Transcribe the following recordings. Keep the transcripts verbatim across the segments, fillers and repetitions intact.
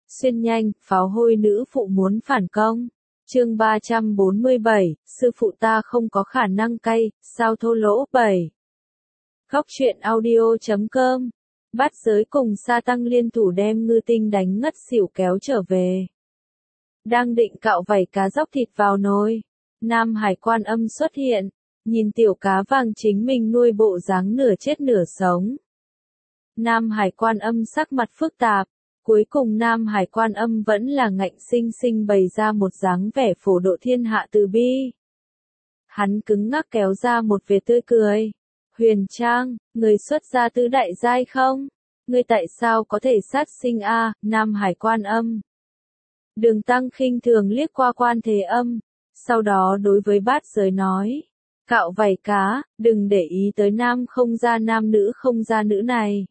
Xuyên nhanh, pháo hôi nữ phụ muốn phản công. Chương ba trăm bốn mươi bảy, sư phụ ta không có khả năng cay, sao thô lỗ. Bảy. Góc truyện audio chấm com. Bát Giới cùng Sa Tăng liên thủ đem Ngư Tinh đánh ngất xỉu kéo trở về. Đang định cạo vảy cá dóc thịt vào nồi, Nam Hải Quan Âm xuất hiện, nhìn tiểu cá vàng chính mình nuôi bộ dáng nửa chết nửa sống. Nam Hải Quan Âm sắc mặt phức tạp, cuối cùng Nam Hải Quan Âm vẫn là ngạnh sinh sinh bày ra một dáng vẻ phổ độ thiên hạ từ bi. Hắn cứng ngắc kéo ra một vệt tươi cười. Huyền Trang, người xuất gia tứ đại giai không? Ngươi tại sao có thể sát sinh a? À? Nam Hải Quan Âm. Đường Tăng khinh thường liếc qua Quan Thế Âm, sau đó đối với Bát Giới nói, cạo vảy cá, đừng để ý tới nam không ra nam nữ không ra nữ này.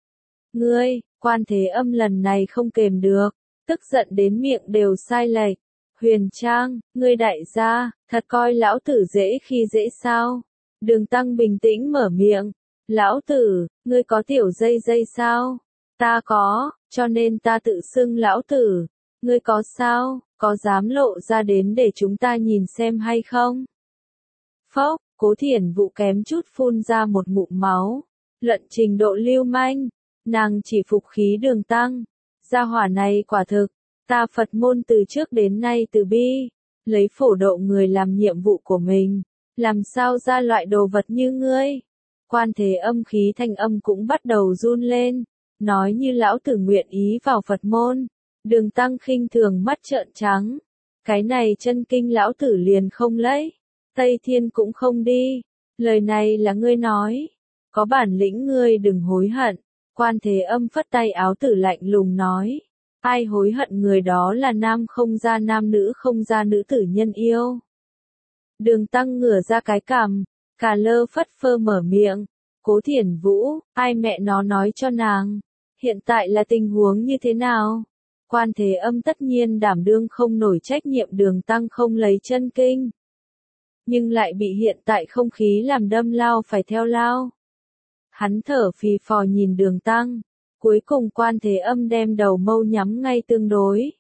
Ngươi, Quan Thế Âm lần này không kềm được, tức giận đến miệng đều sai lệch. Huyền Trang, ngươi đại gia, thật coi lão tử dễ khi dễ sao? Đường Tăng bình tĩnh mở miệng, lão tử, ngươi có tiểu dây dây sao? Ta có, cho nên ta tự xưng lão tử. Ngươi có sao, có dám lộ ra đến để chúng ta nhìn xem hay không? Phốc, Cố Thiển Vũ kém chút phun ra một ngụm máu. Lận trình độ lưu manh, nàng chỉ phục khí Đường Tăng. Gia hỏa này quả thực, ta Phật môn từ trước đến nay từ bi, lấy phổ độ người làm nhiệm vụ của mình, làm sao ra loại đồ vật như ngươi? Quan Thế Âm khí thanh âm cũng bắt đầu run lên, nói như lão tử nguyện ý vào Phật môn. Đường Tăng khinh thường mắt trợn trắng, cái này chân kinh lão tử liền không lấy, Tây Thiên cũng không đi, lời này là ngươi nói, có bản lĩnh ngươi đừng hối hận. Quan Thế Âm phất tay áo tử lạnh lùng nói, ai hối hận người đó là nam không ra nam nữ không ra nữ tử nhân yêu. Đường Tăng ngửa ra cái cằm, cà lơ phất phơ mở miệng, Cố Thiển Vũ, ai mẹ nó nói cho nàng, hiện tại là tình huống như thế nào? Quan Thế Âm tất nhiên đảm đương không nổi trách nhiệm Đường Tăng không lấy chân kinh, nhưng lại bị hiện tại không khí làm đâm lao phải theo lao. Hắn thở phì phò nhìn Đường Tăng, cuối cùng Quan Thế Âm đem đầu mâu nhắm ngay tương đối.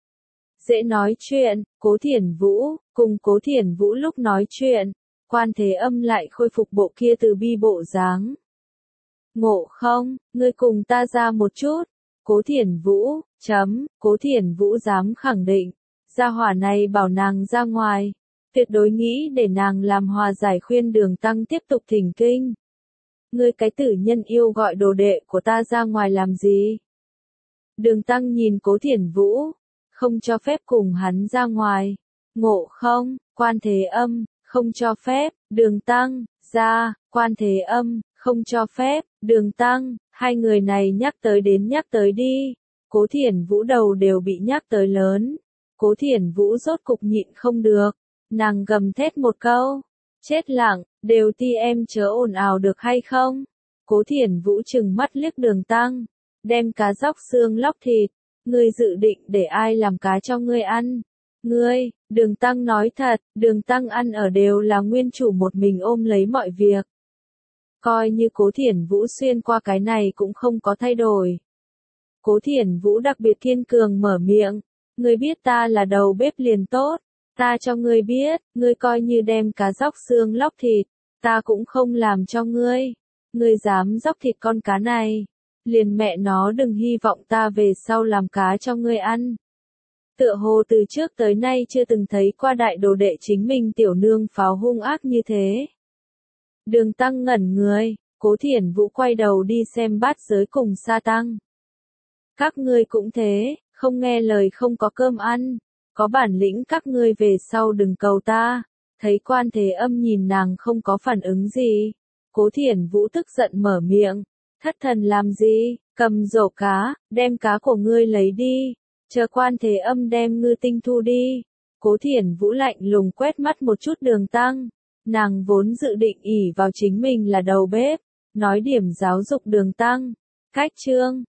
Dễ nói chuyện, Cố Thiển Vũ, cùng Cố Thiển Vũ lúc nói chuyện, Quan Thế Âm lại khôi phục bộ kia từ bi bộ dáng. Ngộ không, ngươi cùng ta ra một chút. Cố Thiển Vũ, chấm, Cố Thiển Vũ dám khẳng định, gia hỏa này bảo nàng ra ngoài, tuyệt đối nghĩ để nàng làm hòa giải khuyên Đường Tăng tiếp tục thỉnh kinh. Ngươi cái tử nhân yêu gọi đồ đệ của ta ra ngoài làm gì? Đường Tăng nhìn Cố Thiển Vũ, không cho phép cùng hắn ra ngoài. Ngộ không, Quan Thế Âm, không cho phép, Đường Tăng, ra, Quan Thế Âm, không cho phép, Đường Tăng, hai người này nhắc tới đến nhắc tới đi. Cố Thiển Vũ đầu đều bị nhắc tới lớn. Cố Thiển Vũ rốt cục nhịn không được, nàng gầm thét một câu, chết lặng, đều ti em chớ ồn ào được hay không? Cố Thiển Vũ trừng mắt liếc Đường Tăng, đem cá dóc xương lóc thịt, ngươi dự định để ai làm cá cho ngươi ăn? Ngươi, Đường Tăng nói thật, Đường Tăng ăn ở đều là nguyên chủ một mình ôm lấy mọi việc. Coi như Cố Thiển Vũ xuyên qua cái này cũng không có thay đổi. Cố Thiển Vũ đặc biệt kiên cường mở miệng, ngươi biết ta là đầu bếp liền tốt, ta cho ngươi biết, ngươi coi như đem cá dóc xương lóc thịt, ta cũng không làm cho ngươi. Ngươi dám dóc thịt con cá này, liền mẹ nó đừng hy vọng ta về sau làm cá cho ngươi ăn. Tựa hồ từ trước tới nay chưa từng thấy qua đại đồ đệ chính mình tiểu nương pháo hung ác như thế. Đường Tăng ngẩn người, Cố Thiển Vũ quay đầu đi xem Bát Giới cùng Sa Tăng. Các ngươi cũng thế, không nghe lời không có cơm ăn, có bản lĩnh các ngươi về sau đừng cầu ta. Thấy Quan Thế Âm nhìn nàng không có phản ứng gì, Cố Thiển Vũ tức giận mở miệng, thất thần làm gì, cầm rổ cá, đem cá của ngươi lấy đi, chờ Quan Thế Âm đem Ngư Tinh thu đi. Cố Thiển Vũ lạnh lùng quét mắt một chút Đường Tăng, nàng vốn dự định ỷ vào chính mình là đầu bếp, nói điểm giáo dục Đường Tăng. Cách chương